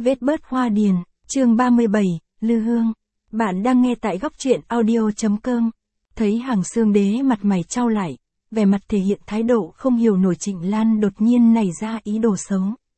Vết bớt hoa điền, chương 37, Lư Hương. Bạn đang nghe tại góc truyện audio.com. Thấy Hàng Xương Đế mặt mày chau lại, vẻ mặt thể hiện thái độ không hiểu nổi. Trịnh Lan đột nhiên nảy ra ý đồ xấu.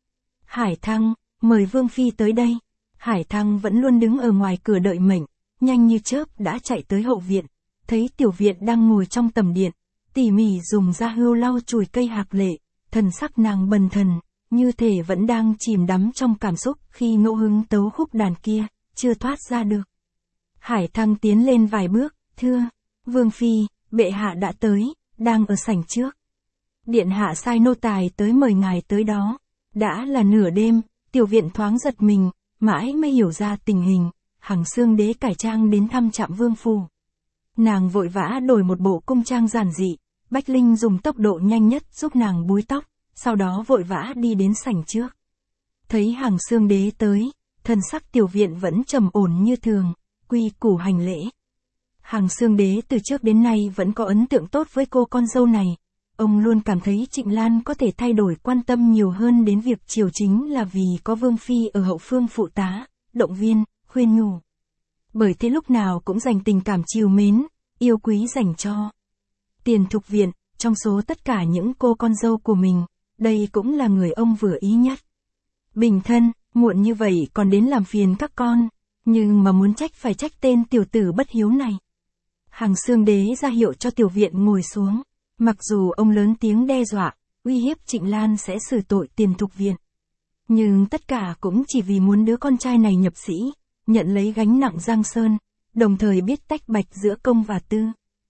Hải Thăng, mời Vương Phi tới đây. Hải Thăng vẫn luôn đứng ở ngoài cửa đợi mệnh, nhanh như chớp đã chạy tới hậu viện, thấy Tiểu Viện đang ngồi trong tầm điện, tỉ mỉ dùng da hươu lau chùi cây hạc lệ, thần sắc nàng bần thần, như thể vẫn đang chìm đắm trong cảm xúc khi ngẫu hứng tấu khúc đàn kia, chưa thoát ra được. Hải Thăng tiến lên vài bước, thưa, Vương Phi, bệ hạ đã tới, đang ở sảnh trước. Điện hạ sai nô tài tới mời ngài tới đó. Đã là nửa đêm, Tiểu Viện thoáng giật mình, mãi mới hiểu ra tình hình, Hàng Xương Đế cải trang đến thăm Trạm Vương phủ. Nàng vội vã đổi một bộ cung trang giản dị, Bách Linh dùng tốc độ nhanh nhất giúp nàng búi tóc, sau đó vội vã đi đến sảnh trước. Thấy Hàng Xương Đế tới, thân sắc Tiểu Viện vẫn trầm ổn như thường, quy củ hành lễ. Hàng Xương Đế từ trước đến nay vẫn có ấn tượng tốt với cô con dâu này. Ông luôn cảm thấy Trịnh Lan có thể thay đổi quan tâm nhiều hơn đến việc triều chính là vì có Vương Phi ở hậu phương phụ tá, động viên, khuyên nhủ. Bởi thế lúc nào cũng dành tình cảm trìu mến, yêu quý dành cho Tiền Thục Viện, trong số tất cả những cô con dâu của mình, đây cũng là người ông vừa ý nhất. Bình thân, muộn như vậy còn đến làm phiền các con, nhưng mà muốn trách phải trách tên tiểu tử bất hiếu này. Hàng Xương Đế ra hiệu cho Tiểu Viện ngồi xuống, mặc dù ông lớn tiếng đe dọa, uy hiếp Trịnh Lan sẽ xử tội Tiền Thục Viện. Nhưng tất cả cũng chỉ vì muốn đứa con trai này nhập sĩ, nhận lấy gánh nặng Giang Sơn, đồng thời biết tách bạch giữa công và tư.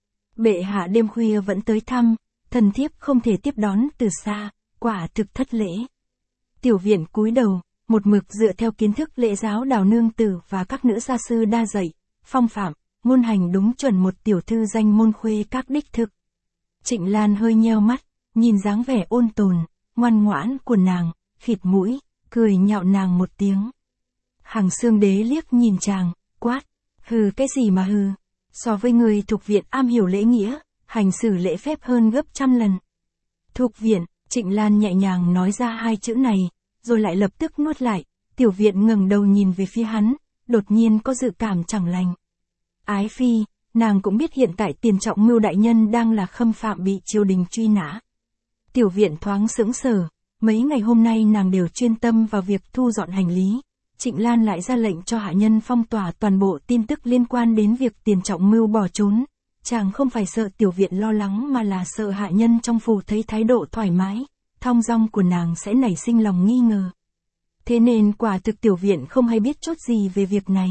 Bệ hạ đêm khuya vẫn tới thăm, thần thiếp không thể tiếp đón từ xa, quả thực thất lễ. Tiểu Viện cúi đầu, một mực dựa theo kiến thức lễ giáo Đào nương tử và các nữ gia sư đa dạy, phong phạm, ngôn hành đúng chuẩn một tiểu thư danh môn khuê các đích thực. Trịnh Lan hơi nheo mắt, nhìn dáng vẻ ôn tồn, ngoan ngoãn của nàng, khịt mũi, cười nhạo nàng một tiếng. Hàng Xương Đế liếc nhìn chàng, quát, hừ cái gì mà hừ, so với người Thục Viện am hiểu lễ nghĩa, hành xử lễ phép hơn gấp trăm lần. Thục Viện, Trịnh Lan nhẹ nhàng nói ra hai chữ này, rồi lại lập tức nuốt lại. Tiểu Viện ngẩng đầu nhìn về phía hắn, đột nhiên có dự cảm chẳng lành. Ái phi, nàng cũng biết hiện tại Tiền Trọng Mưu đại nhân đang là khâm phạm bị triều đình truy nã. Tiểu Viện thoáng sững sờ, mấy ngày hôm nay nàng đều chuyên tâm vào việc thu dọn hành lý. Trịnh Lan lại ra lệnh cho hạ nhân phong tỏa toàn bộ tin tức liên quan đến việc Tiền Trọng Mưu bỏ trốn. Chàng không phải sợ Tiểu Viện lo lắng mà là sợ hạ nhân trong phủ thấy thái độ thoải mái, thong dong của nàng sẽ nảy sinh lòng nghi ngờ. Thế nên quả thực Tiểu Viện không hay biết chốt gì về việc này.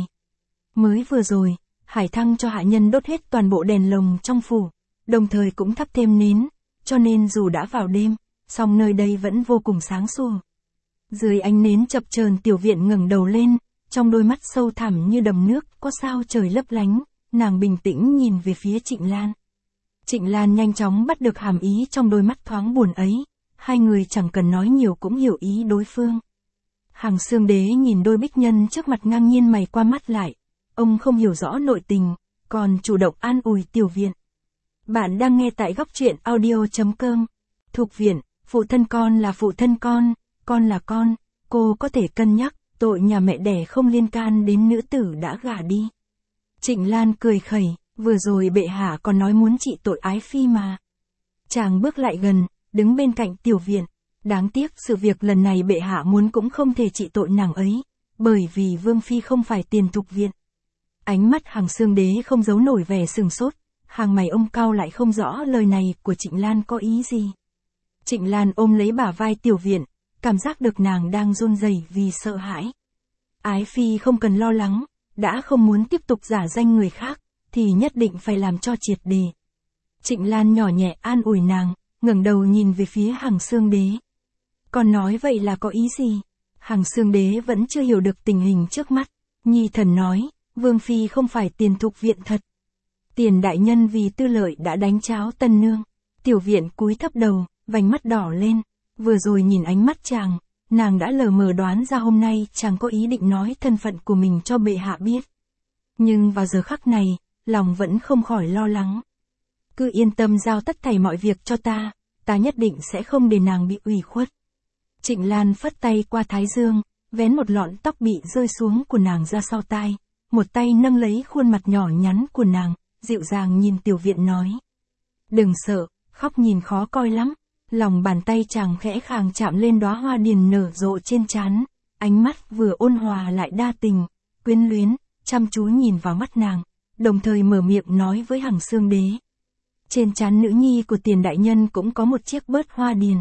Mới vừa rồi, Hải Thăng cho hạ nhân đốt hết toàn bộ đèn lồng trong phủ, đồng thời cũng thắp thêm nến, cho nên dù đã vào đêm, song nơi đây vẫn vô cùng sáng sủa. Dưới ánh nến chập chờn, Tiểu Viện ngẩng đầu lên, trong đôi mắt sâu thẳm như đầm nước có sao trời lấp lánh, nàng bình tĩnh nhìn về phía Trịnh Lan. Trịnh Lan nhanh chóng bắt được hàm ý trong đôi mắt thoáng buồn ấy, hai người chẳng cần nói nhiều cũng hiểu ý đối phương. Hàng Xương Đế nhìn đôi bích nhân trước mặt ngang nhiên mày qua mắt lại, ông không hiểu rõ nội tình, còn chủ động an ủi Tiểu Viện. Bạn đang nghe tại góc truyện audio.com. Thục Viện, phụ thân con là phụ thân con là con, cô có thể cân nhắc, tội nhà mẹ đẻ không liên can đến nữ tử đã gả đi. Trịnh Lan cười khẩy, vừa rồi bệ hạ còn nói muốn trị tội ái phi mà. Chàng bước lại gần, đứng bên cạnh Tiểu Viện. Đáng tiếc sự việc lần này bệ hạ muốn cũng không thể trị tội nàng ấy, bởi vì Vương Phi không phải Tiền Thục Viện. Ánh mắt Hàng Xương Đế không giấu nổi vẻ sừng sốt, hàng mày ông cau lại không rõ lời này của Trịnh Lan có ý gì. Trịnh Lan ôm lấy bả vai Tiểu Viện, cảm giác được nàng đang run rẩy vì sợ hãi. Ái phi không cần lo lắng, đã không muốn tiếp tục giả danh người khác, thì nhất định phải làm cho triệt đề. Trịnh Lan nhỏ nhẹ an ủi nàng, ngẩng đầu nhìn về phía Hàng Xương Đế. Còn nói vậy là có ý gì? Hàng Xương Đế vẫn chưa hiểu được tình hình trước mắt. Nhi thần nói, Vương Phi không phải Tiền Thục Viện thật. Tiền đại nhân vì tư lợi đã đánh cháo tân nương. Tiểu Viện cúi thấp đầu, vành mắt đỏ lên. Vừa rồi nhìn ánh mắt chàng, nàng đã lờ mờ đoán ra hôm nay chàng có ý định nói thân phận của mình cho bệ hạ biết. Nhưng vào giờ khắc này, lòng vẫn không khỏi lo lắng. Cứ yên tâm giao tất thảy mọi việc cho ta nhất định sẽ không để nàng bị ủy khuất. Trịnh Lan phất tay qua thái dương, vén một lọn tóc bị rơi xuống của nàng ra sau tai, một tay nâng lấy khuôn mặt nhỏ nhắn của nàng, dịu dàng nhìn Tiểu Viện nói. Đừng sợ, khóc nhìn khó coi lắm. Lòng bàn tay chàng khẽ khàng chạm lên đóa hoa điền nở rộ trên trán, ánh mắt vừa ôn hòa lại đa tình, quyến luyến, chăm chú nhìn vào mắt nàng, đồng thời mở miệng nói với Hằng Xương Đế. Trên trán nữ nhi của Tiền đại nhân cũng có một chiếc bớt hoa điền.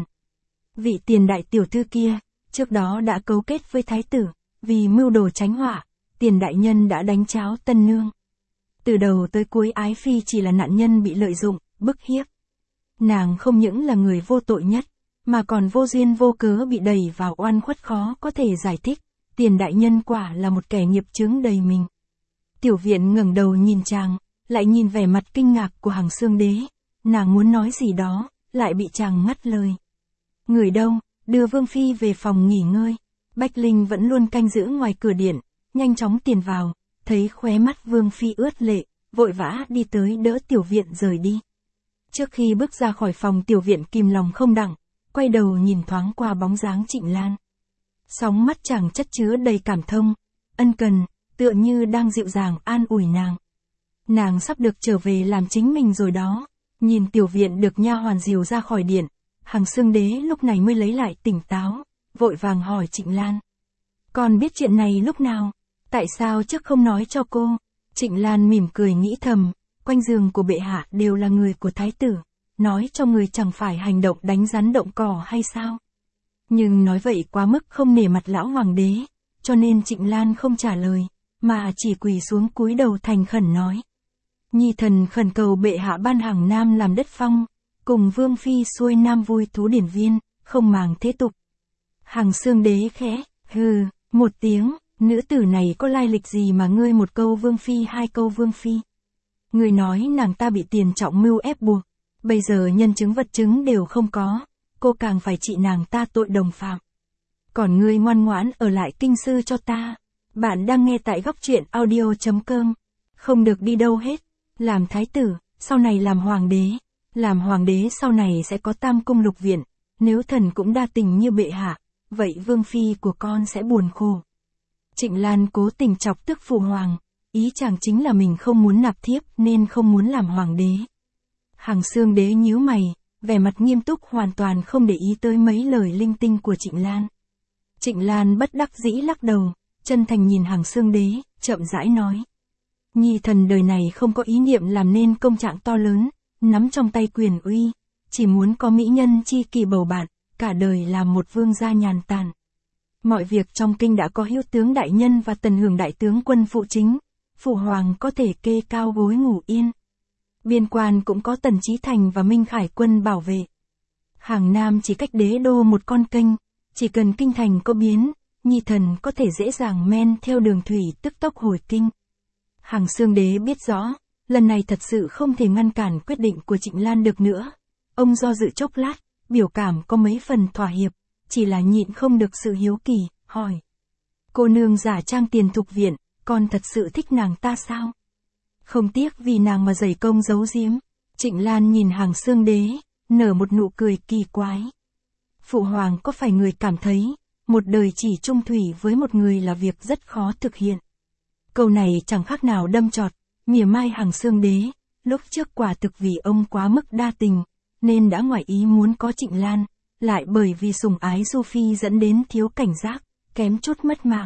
Vị Tiền đại tiểu thư kia, trước đó đã cấu kết với thái tử, vì mưu đồ tránh họa, Tiền đại nhân đã đánh cháo tân nương. Từ đầu tới cuối ái phi chỉ là nạn nhân bị lợi dụng, bức hiếp. Nàng không những là người vô tội nhất, mà còn vô duyên vô cớ bị đẩy vào oan khuất khó có thể giải thích, Tiền đại nhân quả là một kẻ nghiệp chướng đầy mình. Tiểu Viện ngẩng đầu nhìn chàng, lại nhìn vẻ mặt kinh ngạc của Hằng Xương Đế, nàng muốn nói gì đó, lại bị chàng ngắt lời. Người đâu, đưa Vương Phi về phòng nghỉ ngơi. Bách Linh vẫn luôn canh giữ ngoài cửa điện, nhanh chóng tiền vào, thấy khóe mắt Vương Phi ướt lệ, vội vã đi tới đỡ Tiểu Viện rời đi. Trước khi bước ra khỏi phòng Tiểu Viện kìm lòng không đặng, quay đầu nhìn thoáng qua bóng dáng Trịnh Lan. Sóng mắt chàng chất chứa đầy cảm thông, ân cần, tựa như đang dịu dàng an ủi nàng. Nàng sắp được trở về làm chính mình rồi đó. Nhìn Tiểu Viện được nha hoàn dìu ra khỏi điện, Hằng Xương Đế lúc này mới lấy lại tỉnh táo, vội vàng hỏi Trịnh Lan. Con biết chuyện này lúc nào? Tại sao trước không nói cho cô? Trịnh Lan mỉm cười nghĩ thầm, quanh giường của bệ hạ đều là người của thái tử, nói cho người chẳng phải hành động đánh rắn động cỏ hay sao? Nhưng nói vậy quá mức không nể mặt lão hoàng đế, cho nên Trịnh Lan không trả lời, mà chỉ quỳ xuống cúi đầu thành khẩn nói. Nhi thần khẩn cầu bệ hạ ban Hằng Nam làm đất phong, cùng Vương Phi xuôi Nam vui thú điển viên, không màng thế tục. Hằng Xương Đế khẽ, hừ, một tiếng, nữ tử này có lai lịch gì mà ngươi một câu Vương Phi hai câu Vương Phi? Ngươi nói nàng ta bị Tiền trọng mưu ép buộc, bây giờ nhân chứng vật chứng đều không có, cô càng phải trị nàng ta tội đồng phạm. Còn ngươi ngoan ngoãn ở lại kinh sư cho ta. Bạn đang nghe tại góc truyện audio.com, không được đi đâu hết. Làm thái tử, sau này làm hoàng đế. Làm hoàng đế sau này sẽ có tam cung lục viện, nếu thần cũng đa tình như bệ hạ, vậy Vương Phi của con sẽ buồn khổ. Trịnh Lan cố tình chọc tức phụ hoàng, ý chàng chính là mình không muốn nạp thiếp nên không muốn làm hoàng đế. Hằng Xương Đế nhíu mày, vẻ mặt nghiêm túc hoàn toàn không để ý tới mấy lời linh tinh của Trịnh Lan. Trịnh Lan bất đắc dĩ lắc đầu, chân thành nhìn Hằng Xương Đế, chậm rãi nói. Nhi thần đời này không có ý niệm làm nên công trạng to lớn, nắm trong tay quyền uy, chỉ muốn có mỹ nhân chi kỳ bầu bạn, cả đời làm một vương gia nhàn tản. Mọi việc trong kinh đã có Hữu tướng đại nhân và Tần Hưởng đại tướng quân phụ chính, phụ hoàng có thể kê cao gối ngủ yên. Biên quan cũng có Tần Chí Thành và Minh Khải quân bảo vệ. Hàng Nam chỉ cách đế đô một con kênh, chỉ cần kinh thành có biến, Nhi thần có thể dễ dàng men theo đường thủy tức tốc hồi kinh. Hằng Xương Đế biết rõ, lần này thật sự không thể ngăn cản quyết định của Trịnh Lan được nữa. Ông do dự chốc lát, biểu cảm có mấy phần thỏa hiệp, chỉ là nhịn không được sự hiếu kỳ, hỏi. Cô nương giả trang Tiền Thục Viện, con thật sự thích nàng ta sao? Không tiếc vì nàng mà dày công giấu giếm. Trịnh Lan nhìn Hằng Xương Đế, nở một nụ cười kỳ quái. Phụ hoàng có phải người cảm thấy, một đời chỉ chung thủy với một người là việc rất khó thực hiện? Câu này chẳng khác nào đâm chọt, mỉa mai Hằng Xương Đế, lúc trước quả thực vì ông quá mức đa tình, nên đã ngoài ý muốn có Trịnh Lan, lại bởi vì sủng ái Du Phi dẫn đến thiếu cảnh giác, kém chút mất mạng.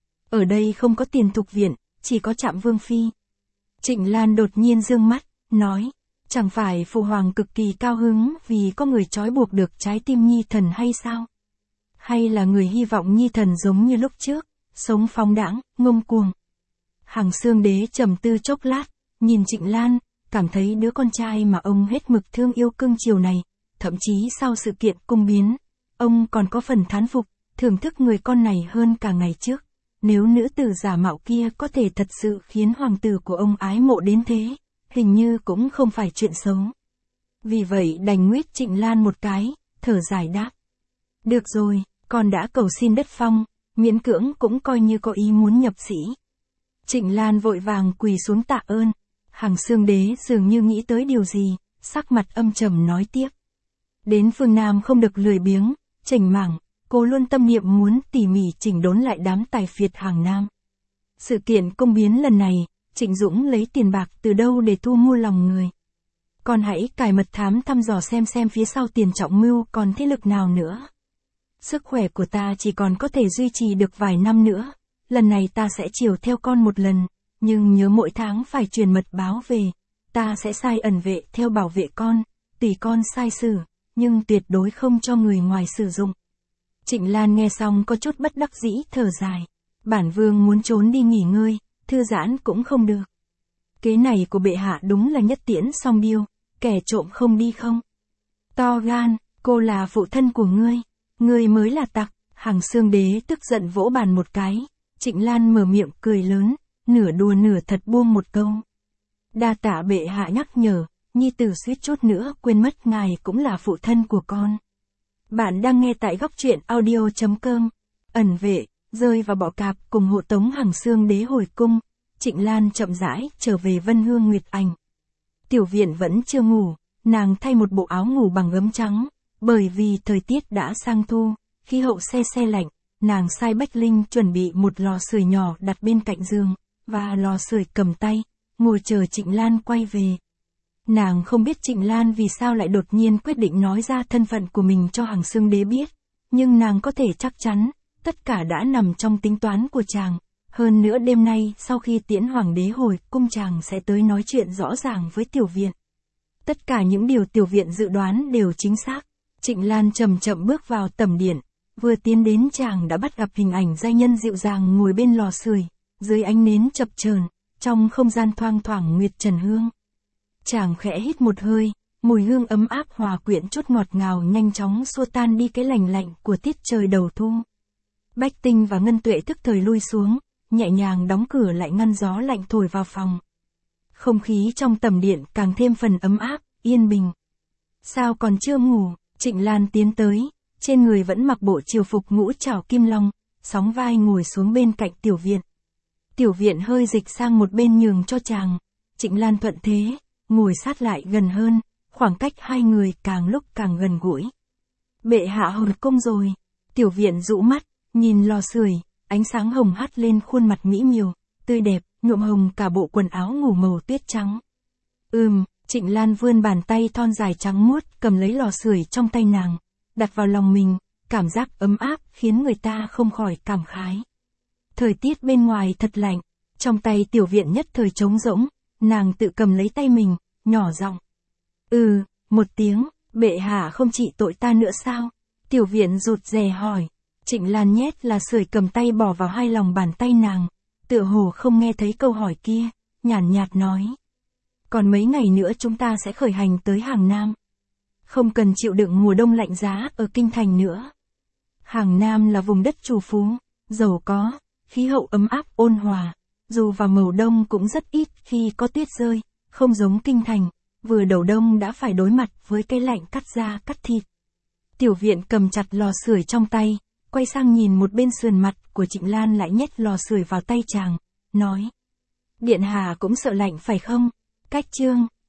Ở đây không có Tiền Thục Viện, chỉ có Trạm Vương Phi. Trịnh Lan đột nhiên dương mắt, nói, chẳng phải phụ hoàng cực kỳ cao hứng vì có người trói buộc được trái tim Nhi thần hay sao? Hay là người hy vọng Nhi thần giống như lúc trước, sống phóng đãng, ngông cuồng? Hằng Xương Đế trầm tư chốc lát, nhìn Trịnh Lan, cảm thấy đứa con trai mà ông hết mực thương yêu cưng chiều này, thậm chí sau sự kiện cung biến, ông còn có phần thán phục, thưởng thức người con này hơn cả ngày trước. Nếu nữ tử giả mạo kia có thể thật sự khiến hoàng tử của ông ái mộ đến thế, hình như cũng không phải chuyện xấu. Vì vậy đành nguyết Trịnh Lan một cái, thở dài đáp. Được rồi, con đã cầu xin đất phong, miễn cưỡng cũng coi như có ý muốn nhập sĩ. Trịnh Lan vội vàng quỳ xuống tạ ơn. Hằng Xương Đế dường như nghĩ tới điều gì, sắc mặt âm trầm nói tiếp. Đến phương Nam không được lười biếng, chểnh mảng, cô luôn tâm niệm muốn tỉ mỉ chỉnh đốn lại đám tài phiệt hàng Nam. Sự kiện công biến lần này, Trịnh Dũng lấy tiền bạc từ đâu để thu mua lòng người. Con hãy cài mật thám thăm dò xem phía sau tiền trọng mưu còn thế lực nào nữa. Sức khỏe của ta chỉ còn có thể duy trì được vài năm nữa, lần này ta sẽ chiều theo con một lần, nhưng nhớ mỗi tháng phải truyền mật báo về, ta sẽ sai ẩn vệ theo bảo vệ con, tùy con sai sử, nhưng tuyệt đối không cho người ngoài sử dụng. Trịnh Lan nghe xong có chút bất đắc dĩ thở dài, bản vương muốn trốn đi nghỉ ngơi, thư giãn cũng không được. Kế này của bệ hạ đúng là nhất tiễn song điêu, kẻ trộm không đi không. To gan, cô là phụ thân của ngươi mới là tặc. Hằng Xương Đế tức giận vỗ bàn một cái, Trịnh Lan mở miệng cười lớn, nửa đùa nửa thật buông một câu. Đa tạ bệ hạ nhắc nhở, nhi tử suýt chút nữa quên mất ngài cũng là phụ thân của con. Bạn đang nghe tại góc truyện audio.com. Ẩn vệ, rơi vào bọ cạp cùng hộ tống Hằng Xương Đế hồi cung, Trịnh Lan chậm rãi trở về Vân Hương Nguyệt Ảnh. Tiểu Viện vẫn chưa ngủ, nàng thay một bộ áo ngủ bằng gấm trắng, bởi vì thời tiết đã sang thu, khí hậu se lạnh, nàng sai Bách Linh chuẩn bị một lò sưởi nhỏ đặt bên cạnh giường, và lò sưởi cầm tay, ngồi chờ Trịnh Lan quay về. Nàng không biết Trịnh Lan vì sao lại đột nhiên quyết định nói ra thân phận của mình cho Hằng Xương Đế biết, nhưng nàng có thể chắc chắn, tất cả đã nằm trong tính toán của chàng. Hơn nữa đêm nay sau khi tiễn Hoàng đế hồi cung chàng sẽ tới nói chuyện rõ ràng với Tiểu Viện. Tất cả những điều Tiểu Viện dự đoán đều chính xác. Trịnh Lan chậm chậm bước vào tẩm điện, vừa tiến đến chàng đã bắt gặp hình ảnh giai nhân dịu dàng ngồi bên lò sưởi, dưới ánh nến chập chờn, trong không gian thoang thoảng nguyệt trần hương. Chàng khẽ hít một hơi, mùi hương ấm áp hòa quyện chút ngọt ngào nhanh chóng xua tan đi cái lạnh lạnh của tiết trời đầu thu. Bách Tinh và Ngân Tuệ tức thời lui xuống, nhẹ nhàng đóng cửa lại ngăn gió lạnh thổi vào phòng. Không khí trong tẩm điện càng thêm phần ấm áp, yên bình. Sao còn chưa ngủ? Trịnh Lan tiến tới, trên người vẫn mặc bộ triều phục ngũ trảo kim long, sóng vai ngồi xuống bên cạnh Tiểu Viện. Tiểu Viện hơi dịch sang một bên nhường cho chàng, Trịnh Lan thuận thế, ngồi sát lại gần hơn, khoảng cách hai người càng lúc càng gần gũi. Bệ hạ hồi cung rồi. Tiểu Viện dụ mắt, nhìn lò sưởi, ánh sáng hồng hắt lên khuôn mặt mỹ miều, tươi đẹp, nhuộm hồng cả bộ quần áo ngủ màu tuyết trắng. Trịnh Lan vươn bàn tay thon dài trắng muốt cầm lấy lò sưởi trong tay nàng, đặt vào lòng mình, cảm giác ấm áp khiến người ta không khỏi cảm khái. Thời tiết bên ngoài thật lạnh, trong tay Tiểu Viện nhất thời trống rỗng, nàng tự cầm lấy tay mình, nhỏ giọng. Một tiếng, bệ hạ không trị tội ta nữa sao? Tiểu Viện rụt rè hỏi. Trịnh Lan nhét là sưởi cầm tay bỏ vào hai lòng bàn tay nàng, tựa hồ không nghe thấy câu hỏi kia, nhàn nhạt nói. Còn mấy ngày nữa chúng ta sẽ khởi hành tới Hàng Nam. Không cần chịu đựng mùa đông lạnh giá ở kinh thành nữa. Hàng Nam là vùng đất trù phú, giàu có, khí hậu ấm áp ôn hòa, dù vào mùa đông cũng rất ít khi có tuyết rơi, không giống kinh thành, vừa đầu đông đã phải đối mặt với cái lạnh cắt da cắt thịt. Tiểu Viện cầm chặt lò sưởi trong tay, quay sang nhìn một bên sườn mặt của Trịnh Lan lại nhét lò sưởi vào tay chàng, nói. Điện hạ cũng sợ lạnh phải không? Cách chương.